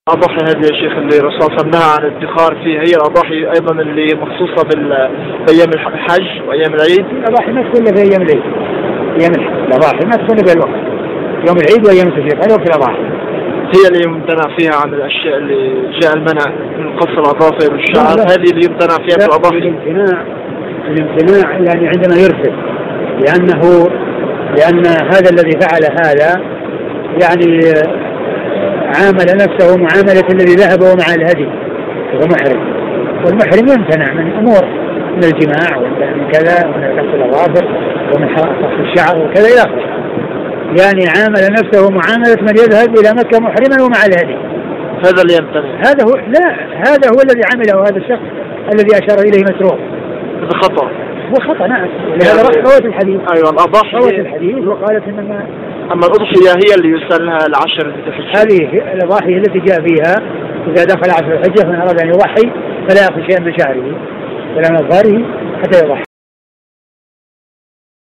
الأضاحي هذه يا شيخ اللي الرسول صلى الله عليه وسلم نهى عن الادخار فيها، هي الأضاحي أيضا اللي مخصوصة بأيام الحج وأيام العيد؟ الأضاحي ما تكون في أيام العيد، أيام الأضاحي ما تكون في الوقت، يوم العيد وأيام التشريق هذا وقت الأضاحي. هي اللي يمتنع فيها عن الأشياء اللي جاء المنع من قص الأظافر والشعر، هذه اللي يمتنع فيها في الأضاحي. الامتناع يعني عندما يرسل، لأن هذا الذي فعل هذا يعني عامل نفسه معاملة الذي ذهب ومع الهدي وهو محرم، والمحرم يمتنع من أمور، من الجماع ومن كذا ومن قص الأظافر ومن قص الشعر وكذا إلى آخره، يعني عامل نفسه معاملة من يذهب إلى مكة محرما ومع الهدي. هذا اللي يمتنع. هذا هو الذي عمله هذا الشخص الذي أشار إليه مسروق. هذا خطأ. هو خطأ نعم. لهذا روت الحديث. أيوة الأضاحي. روت الحديث وقالت إنما. أما الأضحية هي اللي يسألها العشر. هذه الأضاحي التي جاء فيها إذا دخل عشر الحجة من أراد أن يضحي فلا يأخذ شيئا من شعره ولا من أظفاره حتى يضحي.